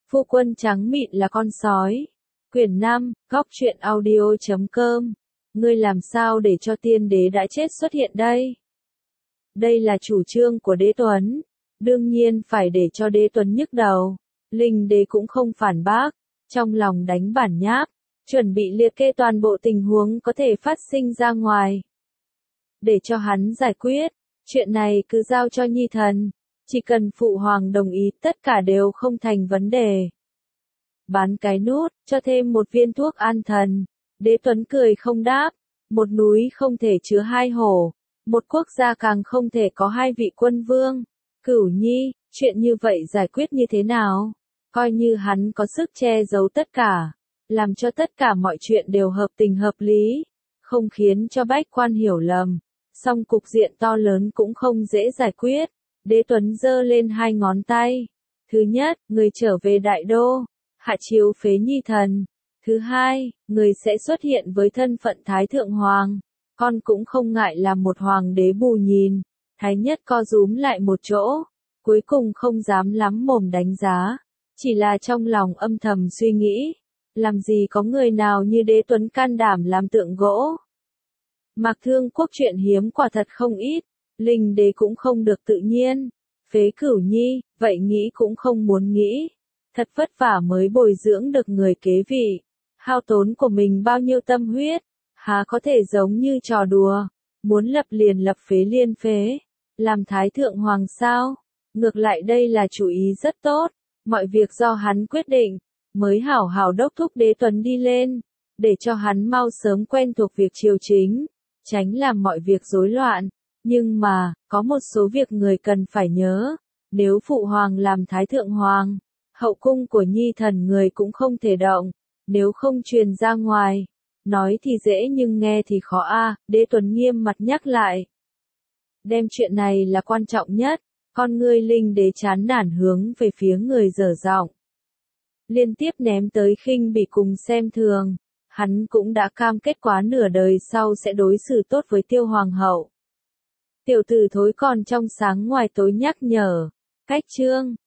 Phu quân trắng mịn là con sói. Quyển 5, góc truyện audio.com. Ngươi làm sao để cho tiên đế đã chết xuất hiện đây? Đây là chủ trương của đế Tuấn. Đương nhiên phải để cho đế Tuấn nhức đầu. Linh đế cũng không phản bác. Trong lòng đánh bản nháp. Chuẩn bị liệt kê toàn bộ tình huống có thể phát sinh ra ngoài. Để cho hắn giải quyết. Chuyện này cứ giao cho Nhi thần. Chỉ cần phụ hoàng đồng ý tất cả đều không thành vấn đề. Bán cái nút, cho thêm một viên thuốc an thần. Đế Tuấn cười không đáp. Một núi không thể chứa hai hổ. Một quốc gia càng không thể có hai vị quân vương. Cửu Nhi, chuyện như vậy giải quyết như thế nào? Coi như hắn có sức che giấu tất cả. Làm cho tất cả mọi chuyện đều hợp tình hợp lý. Không khiến cho bách quan hiểu lầm. Song cục diện to lớn cũng không dễ giải quyết. Đế Tuấn giơ lên hai ngón tay. Thứ nhất, người trở về đại đô. Hạ chiếu phế Nhi thần. Thứ hai, người sẽ xuất hiện với thân phận Thái Thượng Hoàng. Con cũng không ngại làm một hoàng đế bù nhìn. Thái nhất co rúm lại một chỗ. Cuối cùng không dám lắm mồm đánh giá. Chỉ là trong lòng âm thầm suy nghĩ. Làm gì có người nào như Đế Tuấn can đảm làm tượng gỗ. Mạc Thương Quốc chuyện hiếm quả thật không ít. Linh đế cũng không được tự nhiên. Phế Cửu Nhi, vậy nghĩ cũng không muốn nghĩ. Thật vất vả mới bồi dưỡng được người kế vị. Hao tốn của mình bao nhiêu tâm huyết. Há có thể giống như trò đùa. Muốn lập liền lập phế liên phế. Làm Thái Thượng Hoàng sao? Ngược lại đây là chủ ý rất tốt. Mọi việc do hắn quyết định. Mới hảo hảo đốc thúc Đế Tuấn đi lên. Để cho hắn mau sớm quen thuộc việc triều chính. Tránh làm mọi việc rối loạn. Nhưng mà, có một số việc người cần phải nhớ. Nếu Phụ Hoàng làm Thái Thượng Hoàng, hậu cung của Nhi thần người cũng không thể động. Nếu không truyền ra ngoài. Nói thì dễ nhưng nghe thì khó a. Đế Tuấn nghiêm mặt nhắc lại. Đem chuyện này là quan trọng nhất. Con ngươi Linh đế chán nản hướng về phía người dở giọng. Liên tiếp ném tới khinh bỉ cùng xem thường. Hắn cũng đã cam kết quá nửa đời sau sẽ đối xử tốt với Tiêu Hoàng hậu. Tiểu tử thối còn trong sáng ngoài tối nhắc nhở. Cách chương.